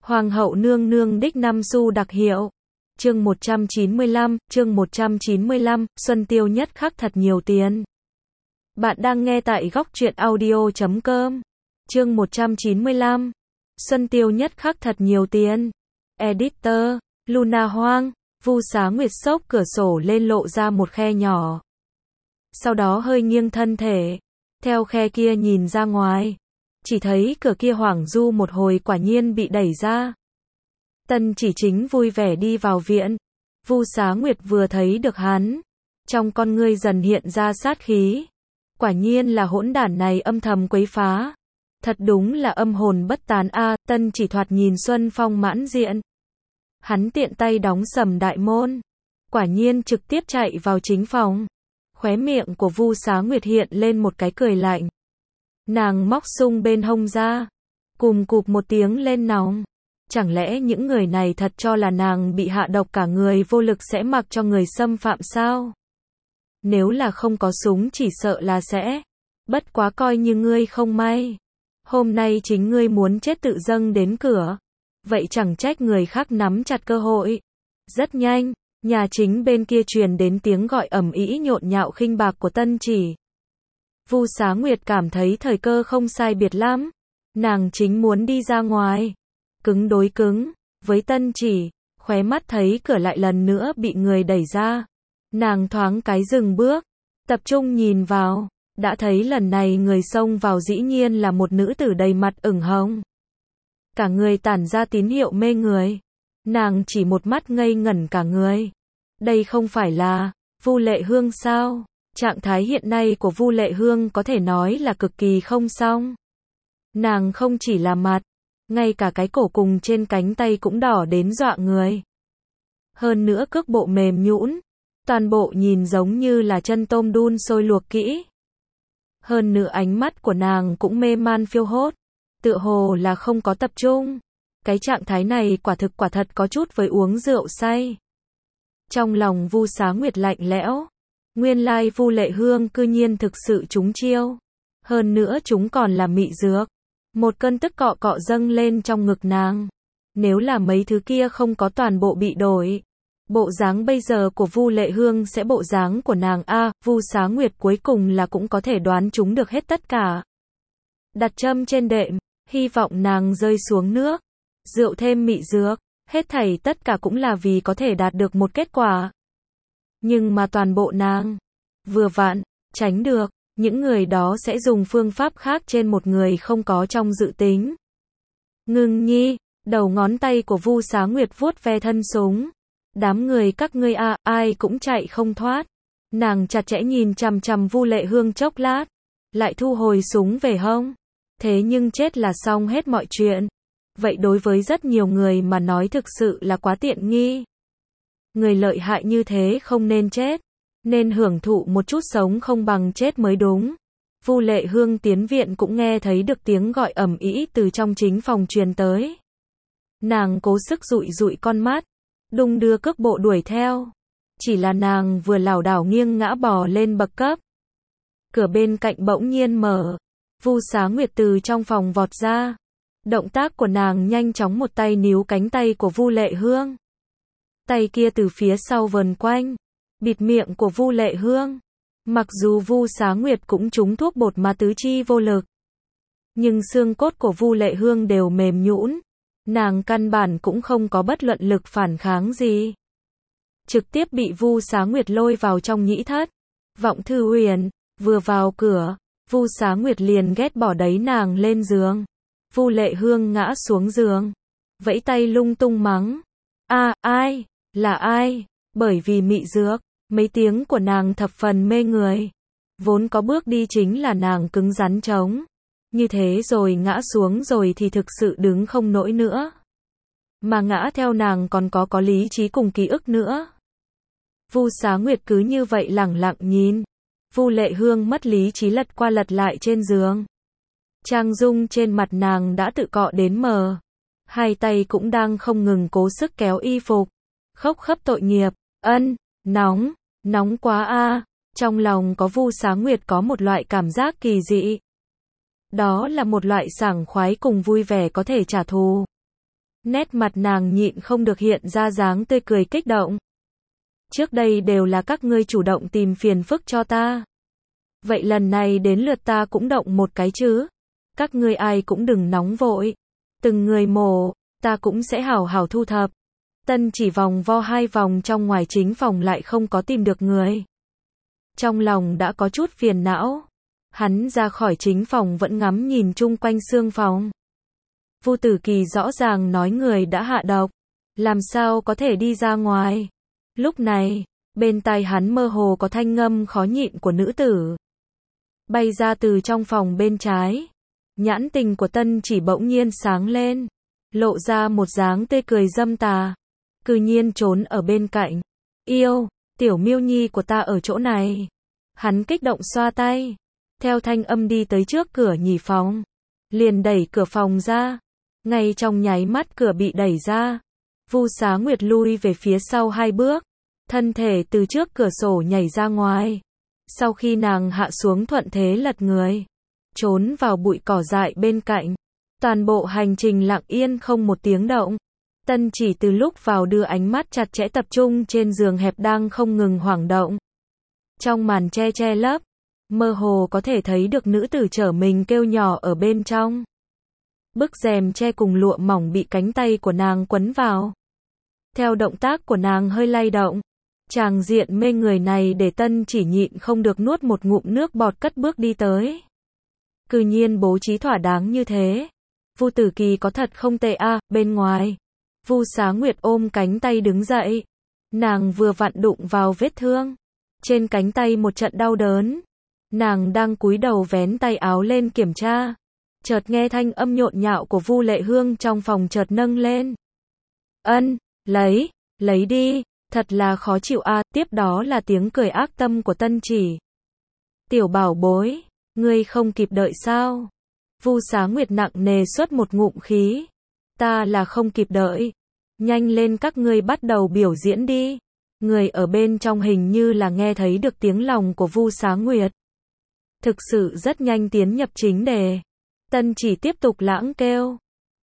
Hoàng hậu nương nương đích năm xu đặc hiệu. Chương 195, Xuân Tiêu nhất khắc thật nhiều tiền. Bạn đang nghe tại góc truyện audio.com. Chương 195. Xuân Tiêu nhất khắc thật nhiều tiền. Editor, Luna Hoang. Vu Xá Nguyệt xốc cửa sổ lên lộ ra một khe nhỏ. Sau đó hơi nghiêng thân thể. Theo khe kia nhìn ra ngoài. Chỉ thấy cửa kia hoảng du một hồi quả nhiên bị đẩy ra. Tân Chỉ Chính vui vẻ đi vào viện. Vu Xá Nguyệt vừa thấy được hắn. Trong con ngươi dần hiện ra sát khí. Quả nhiên là hỗn đản này âm thầm quấy phá. Thật đúng là âm hồn bất tán a. Tân Chỉ thoạt nhìn xuân phong mãn diện. Hắn tiện tay đóng sầm đại môn. Quả nhiên trực tiếp chạy vào chính phòng. Khóe miệng của Vu Xá Nguyệt hiện lên một cái cười lạnh. Nàng móc sung bên hông ra. Cùm cụp một tiếng lên nòng. Chẳng lẽ những người này thật cho là nàng bị hạ độc cả người vô lực sẽ mặc cho người xâm phạm sao? Nếu là không có súng chỉ sợ là sẽ. Bất quá coi như ngươi không may. Hôm nay chính ngươi muốn chết tự dâng đến cửa. Vậy chẳng trách người khác nắm chặt cơ hội. Rất nhanh, nhà chính bên kia truyền đến tiếng gọi ầm ĩ nhộn nhạo khinh bạc của Tân Chỉ. Vu Xá Nguyệt cảm thấy thời cơ không sai biệt lắm. Nàng chính muốn đi ra ngoài. Cứng đối cứng, với Tân Chỉ, khóe mắt thấy cửa lại lần nữa bị người đẩy ra. Nàng thoáng cái dừng bước, tập trung nhìn vào, đã thấy lần này người xông vào dĩ nhiên là một nữ tử đầy mặt ửng hồng. Cả người tản ra tín hiệu mê người. Nàng chỉ một mắt ngây ngẩn cả người. Đây không phải là Vu Lệ Hương sao? Trạng thái hiện nay của Vu Lệ Hương có thể nói là cực kỳ không xong. Nàng không chỉ là mặt, ngay cả cái cổ cùng trên cánh tay cũng đỏ đến dọa người. Hơn nữa cước bộ mềm nhũn, toàn bộ nhìn giống như là chân tôm đun sôi luộc kỹ. Hơn nữa ánh mắt của nàng cũng mê man phiêu hốt, tựa hồ là không có tập trung. Cái trạng thái này quả thật có chút với uống rượu say. Trong lòng Vu Xá Nguyệt lạnh lẽo. Nguyên lai Vu Lệ Hương cư nhiên thực sự trúng chiêu. Hơn nữa chúng còn là mị dược. Một cơn tức cọ cọ dâng lên trong ngực nàng. Nếu là mấy thứ kia không có toàn bộ bị đổi. Bộ dáng bây giờ của Vu Lệ Hương sẽ bộ dáng của nàng a. Vu Xá Nguyệt cuối cùng là cũng có thể đoán chúng được hết tất cả. Đặt châm trên đệm, hy vọng nàng rơi xuống nước. Rượu thêm mị dược, hết thảy tất cả cũng là vì có thể đạt được một kết quả. Nhưng mà toàn bộ nàng, vừa vặn, tránh được, những người đó sẽ dùng phương pháp khác trên một người không có trong dự tính. Ngưng nhi, đầu ngón tay của Vu Xá Nguyệt vuốt ve thân súng. Đám người các ngươi a, ai cũng chạy không thoát. Nàng chặt chẽ nhìn chằm chằm Vu Lệ Hương chốc lát, lại thu hồi súng về hông. Thế nhưng chết là xong hết mọi chuyện. Vậy đối với rất nhiều người mà nói thực sự là quá tiện nghi. Người lợi hại như thế không nên chết, nên hưởng thụ một chút sống không bằng chết mới đúng. Vu Lệ Hương tiến viện cũng nghe thấy được tiếng gọi ầm ĩ từ trong chính phòng truyền tới. Nàng cố sức dụi dụi con mắt, đung đưa cước bộ đuổi theo. Chỉ là nàng vừa lảo đảo nghiêng ngã bò lên bậc cấp. Cửa bên cạnh bỗng nhiên mở. Vu Xá Nguyệt từ trong phòng vọt ra. Động tác của nàng nhanh chóng một tay níu cánh tay của Vu Lệ Hương. Tay kia từ phía sau vờn quanh, bịt miệng của Vu Lệ Hương. Mặc dù Vu Xá Nguyệt cũng trúng thuốc bột mà tứ chi vô lực, nhưng xương cốt của Vu Lệ Hương đều mềm nhũn. Nàng căn bản cũng không có bất luận lực phản kháng gì. Trực tiếp bị Vu Xá Nguyệt lôi vào trong nhĩ thất. Vọng Thư Huyền, vừa vào cửa, Vu Xá Nguyệt liền ghét bỏ đẩy nàng lên giường. Vu Lệ Hương ngã xuống giường, vẫy tay lung tung mắng. Ai? Là ai? Bởi vì mị dược, mấy tiếng của nàng thập phần mê người. Vốn có bước đi chính là nàng cứng rắn chống. Như thế rồi ngã xuống rồi thì thực sự đứng không nổi nữa. Mà ngã theo nàng còn có lý trí cùng ký ức nữa. Vu Xá Nguyệt cứ như vậy lẳng lặng nhìn. Vu Lệ Hương mất lý trí lật qua lật lại trên giường. Trang dung trên mặt nàng đã tự cọ đến mờ. Hai tay cũng đang không ngừng cố sức kéo y phục. Khóc khấp tội nghiệp. Nóng quá a. Trong lòng có Vu Xá Nguyệt có một loại cảm giác kỳ dị. Đó là một loại sảng khoái cùng vui vẻ có thể trả thù. Nét mặt nàng nhịn không được hiện ra dáng tươi cười kích động. Trước đây đều là các ngươi chủ động tìm phiền phức cho ta. Vậy lần này đến lượt ta cũng động một cái chứ. Các ngươi ai cũng đừng nóng vội. Từng người mổ, ta cũng sẽ hảo hảo thu thập. Tân chỉ vòng vo 2 vòng trong ngoài chính phòng lại không có tìm được người. Trong lòng đã có chút phiền não. Hắn ra khỏi chính phòng vẫn ngắm nhìn chung quanh xương phòng. Vu Tử Kỳ rõ ràng nói người đã hạ độc. Làm sao có thể đi ra ngoài. Lúc này, bên tai hắn mơ hồ có thanh ngâm khó nhịn của nữ tử. Bay ra từ trong phòng bên trái. Nhãn tình của Tân chỉ bỗng nhiên sáng lên. Lộ ra một dáng tươi cười dâm tà. Cư nhiên trốn ở bên cạnh. Yêu, tiểu miêu nhi của ta ở chỗ này. Hắn kích động xoa tay. Theo thanh âm đi tới trước cửa nhì phòng. Liền đẩy cửa phòng ra. Ngay trong nháy mắt cửa bị đẩy ra. Vu Xá Nguyệt lui về phía sau 2 bước. Thân thể từ trước cửa sổ nhảy ra ngoài. Sau khi nàng hạ xuống thuận thế lật người. Trốn vào bụi cỏ dại bên cạnh. Toàn bộ hành trình lặng yên không một tiếng động. Tân chỉ từ lúc vào đưa ánh mắt chặt chẽ tập trung trên giường hẹp đang không ngừng hoảng động. Trong màn che lấp, mơ hồ có thể thấy được nữ tử trở mình kêu nhỏ ở bên trong. Bức rèm che cùng lụa mỏng bị cánh tay của nàng quấn vào. Theo động tác của nàng hơi lay động. Tràng diện mê người này để Tân chỉ nhịn không được nuốt một ngụm nước bọt cất bước đi tới. Cư nhiên bố trí thỏa đáng như thế. Vu Tử Kỳ có thật không tệ a. Bên ngoài, Vu Xá Nguyệt ôm cánh tay đứng dậy. Nàng vừa vặn đụng vào vết thương. Trên cánh tay một trận đau đớn. Nàng đang cúi đầu vén tay áo lên kiểm tra. Chợt nghe thanh âm nhộn nhạo của Vu Lệ Hương trong phòng chợt nâng lên. Ân, lấy đi, thật là khó chịu a. Tiếp đó là tiếng cười ác tâm của Tân chỉ. Tiểu bảo bối, ngươi không kịp đợi sao? Vu Xá Nguyệt nặng nề xuất một ngụm khí. Ta là không kịp đợi. Nhanh lên các ngươi bắt đầu biểu diễn đi. Người ở bên trong hình như là nghe thấy được tiếng lòng của Vu Xá Nguyệt. Thực sự rất nhanh tiến nhập chính đề. Tân chỉ tiếp tục lãng kêu.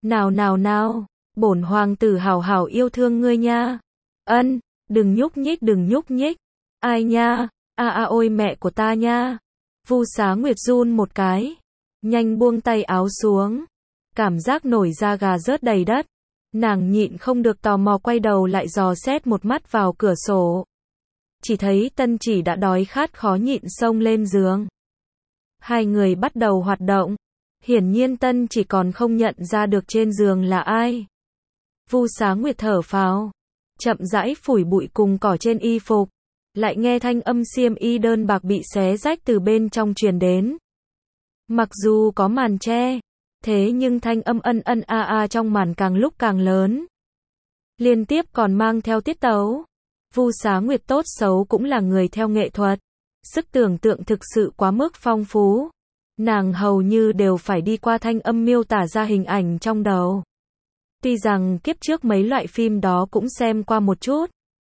Nào, bổn hoàng tử hảo hảo yêu thương ngươi nha. Ân, đừng nhúc nhích. Ai nha, ôi mẹ của ta nha. Vu Xá Nguyệt run một cái. Nhanh buông tay áo xuống. Cảm giác nổi da gà rớt đầy đất. Nàng nhịn không được tò mò quay đầu lại dò xét một mắt vào cửa sổ. Chỉ thấy Tân chỉ đã đói khát khó nhịn xông lên giường. Hai người bắt đầu hoạt động. Hiển nhiên Tân chỉ còn không nhận ra được trên giường là ai. Vu Xá Nguyệt thở phào. Chậm rãi phủi bụi cùng cỏ trên y phục. Lại nghe thanh âm xiêm y đơn bạc bị xé rách từ bên trong truyền đến. Mặc dù có màn che, thế nhưng thanh âm ân trong màn càng lúc càng lớn. Liên tiếp còn mang theo tiết tấu. Vu Xá Nguyệt tốt xấu cũng là người theo nghệ thuật. Sức tưởng tượng thực sự quá mức phong phú. Nàng hầu như đều phải đi qua thanh âm miêu tả ra hình ảnh trong đầu. Tuy rằng kiếp trước mấy loại phim đó cũng xem qua một chút.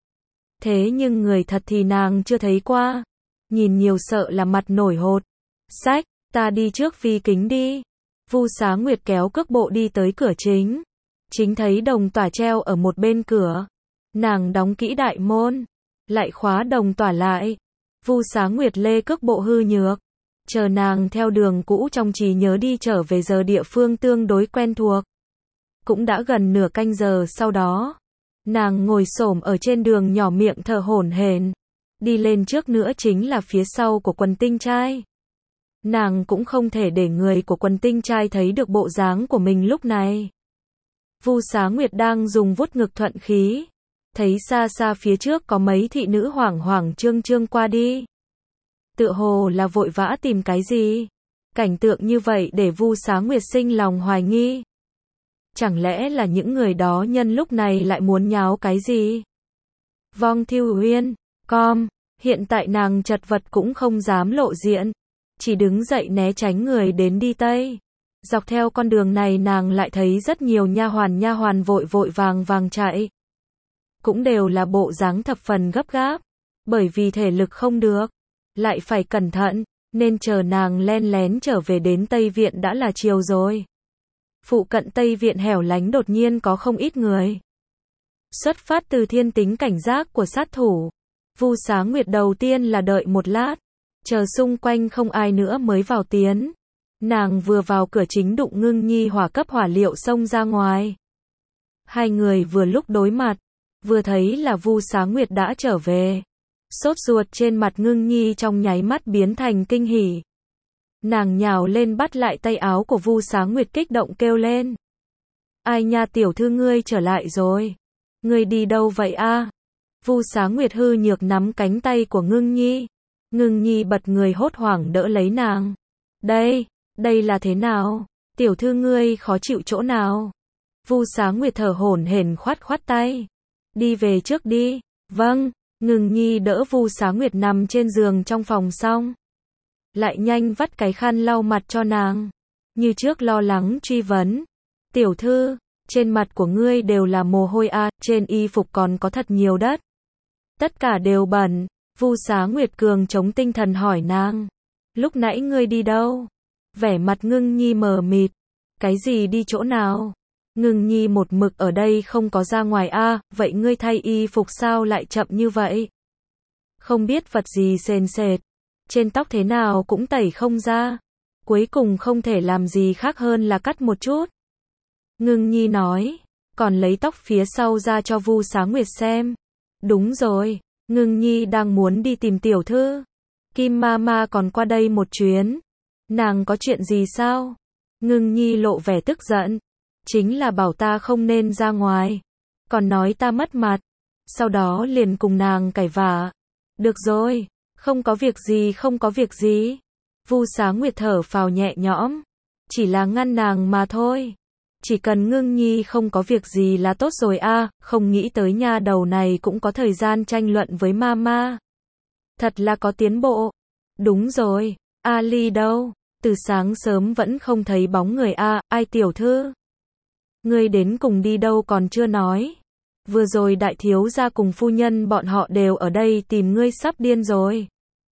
Thế nhưng người thật thì nàng chưa thấy qua. Nhìn nhiều sợ là mặt nổi hột. Sách, ta đi trước phi kính đi. Vu Xá Nguyệt kéo cước bộ đi tới cửa chính. Chính thấy đồng tỏa treo ở một bên cửa. Nàng đóng kỹ đại môn. Lại khóa đồng tỏa lại. Vu Xá Nguyệt lê cước bộ hư nhược. Chờ nàng theo đường cũ trong trí nhớ đi trở về giờ địa phương tương đối quen thuộc. Cũng đã gần nửa canh giờ sau đó. Nàng ngồi xổm ở trên đường nhỏ miệng thở hổn hển. Đi lên trước nữa chính là phía sau của quần tinh trai. Nàng cũng không thể để người của quần tinh trai thấy được bộ dáng của mình lúc này. Vu Xá Nguyệt đang dùng vuốt ngực thuận khí. Thấy xa xa phía trước có mấy thị nữ hoảng trương qua đi. Tựa hồ là vội vã tìm cái gì. Cảnh tượng như vậy để Vu Xá Nguyệt sinh lòng hoài nghi. Chẳng lẽ là những người đó nhân lúc này lại muốn nháo cái gì? Vong Thiêu Uyên, hiện tại nàng chật vật cũng không dám lộ diện. Chỉ đứng dậy né tránh người đến đi tây. Dọc theo con đường này nàng lại thấy rất nhiều nha hoàn vội vàng chạy. Cũng đều là bộ dáng thập phần gấp gáp. Bởi vì thể lực không được. Lại phải cẩn thận. Nên chờ nàng len lén trở về đến Tây Viện đã là chiều rồi. Phụ cận Tây Viện hẻo lánh đột nhiên có không ít người. Xuất phát từ thiên tính cảnh giác của sát thủ, Vu Xá Nguyệt đầu tiên là đợi một lát, chờ xung quanh không ai nữa mới vào tiến. Nàng vừa vào cửa chính đụng Ngưng Nhi hỏa cấp hỏa liệu xông ra ngoài. Hai người vừa lúc đối mặt, vừa thấy là Vu Xá Nguyệt đã trở về. Sốt ruột trên mặt Ngưng Nhi trong nháy mắt biến thành kinh hỉ. Nàng nhào lên bắt lại tay áo của Vu Xá Nguyệt kích động kêu lên. Ai nha, tiểu thư ngươi trở lại rồi. Ngươi đi đâu vậy a? Vu Xá Nguyệt hư nhược nắm cánh tay của Ngưng Nhi. Ngưng Nhi bật người hốt hoảng đỡ lấy nàng. Đây là thế nào? Tiểu thư ngươi khó chịu chỗ nào? Vu Xá Nguyệt thở hổn hển khoát tay. Đi về trước đi. Vâng. Ngưng Nhi đỡ Vu Xá Nguyệt nằm trên giường trong phòng xong, lại nhanh vắt cái khăn lau mặt cho nàng. Như trước lo lắng truy vấn. Tiểu thư, trên mặt của ngươi đều là mồ hôi a, trên y phục còn có thật nhiều đất. Tất cả đều bẩn. Vu Xá Nguyệt cường chống tinh thần hỏi nàng. Lúc nãy ngươi đi đâu? Vẻ mặt Ngưng Nhi mờ mịt. Cái gì đi chỗ nào? Ngưng Nhi một mực ở đây không có ra ngoài a, vậy ngươi thay y phục sao lại chậm như vậy? Không biết vật gì sền sệt, trên tóc thế nào cũng tẩy không ra. Cuối cùng không thể làm gì khác hơn là cắt một chút. Ngưng Nhi nói, còn lấy tóc phía sau ra cho Vu Xá Nguyệt xem. Đúng rồi, Ngưng Nhi đang muốn đi tìm tiểu thư. Kim Mama còn qua đây một chuyến. Nàng có chuyện gì sao? Ngưng Nhi lộ vẻ tức giận. Chính là bảo ta không nên ra ngoài. Còn nói ta mất mặt. Sau đó liền cùng nàng cãi vã. Được rồi, không có việc gì. Vu Xá Nguyệt thở phào nhẹ nhõm. Chỉ là ngăn nàng mà thôi. Chỉ cần Ngưng Nhi không có việc gì là tốt rồi a, không nghĩ tới nha đầu này cũng có thời gian tranh luận với Mama. Thật là có tiến bộ. Đúng rồi, Ali đâu? Từ sáng sớm vẫn không thấy bóng người a, ai tiểu thư? Ngươi đến cùng đi đâu còn chưa nói. Vừa rồi đại thiếu gia cùng phu nhân bọn họ đều ở đây tìm ngươi sắp điên rồi.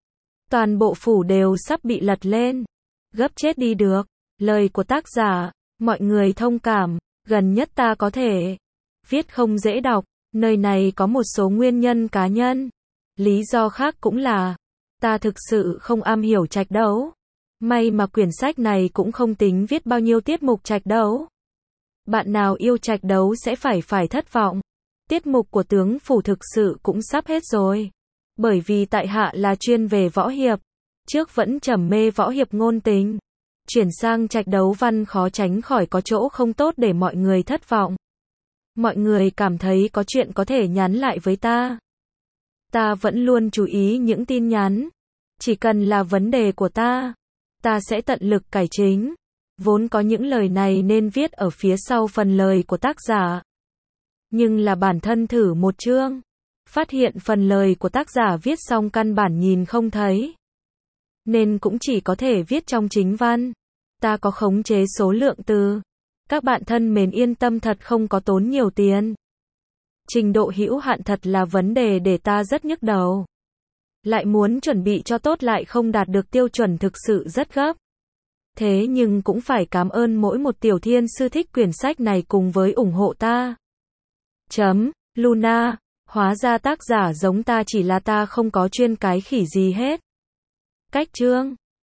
Toàn bộ phủ đều sắp bị lật lên. Gấp chết đi được. Lời của tác giả, mọi người thông cảm, gần nhất ta có thể viết không dễ đọc, nơi này có một số nguyên nhân cá nhân. Lý do khác cũng là, ta thực sự không am hiểu trạch đấu. May mà quyển sách này cũng không tính viết bao nhiêu tiết mục trạch đấu. Bạn nào yêu trạch đấu sẽ phải thất vọng. Tiết mục của tướng phủ thực sự cũng sắp hết rồi. Bởi vì tại hạ là chuyên về võ hiệp. Trước vẫn trầm mê võ hiệp ngôn tình. Chuyển sang trạch đấu văn khó tránh khỏi có chỗ không tốt để mọi người thất vọng. Mọi người cảm thấy có chuyện có thể nhắn lại với ta. Ta vẫn luôn chú ý những tin nhắn. Chỉ cần là vấn đề của ta sẽ tận lực cải chính. Vốn có những lời này nên viết ở phía sau phần lời của tác giả. Nhưng là bản thân thử một chương, phát hiện phần lời của tác giả viết xong căn bản nhìn không thấy. Nên cũng chỉ có thể viết trong chính văn. Ta có khống chế số lượng từ. Các bạn thân mến yên tâm, thật không có tốn nhiều tiền. Trình độ hữu hạn thật là vấn đề để ta rất nhức đầu. Lại muốn chuẩn bị cho tốt lại không đạt được tiêu chuẩn, thực sự rất gấp. Thế nhưng cũng phải cảm ơn mỗi một tiểu thiên sư thích quyển sách này cùng với ủng hộ ta. Luna, hóa ra tác giả giống ta, chỉ là ta không có chuyên cái khỉ gì hết. Cách chương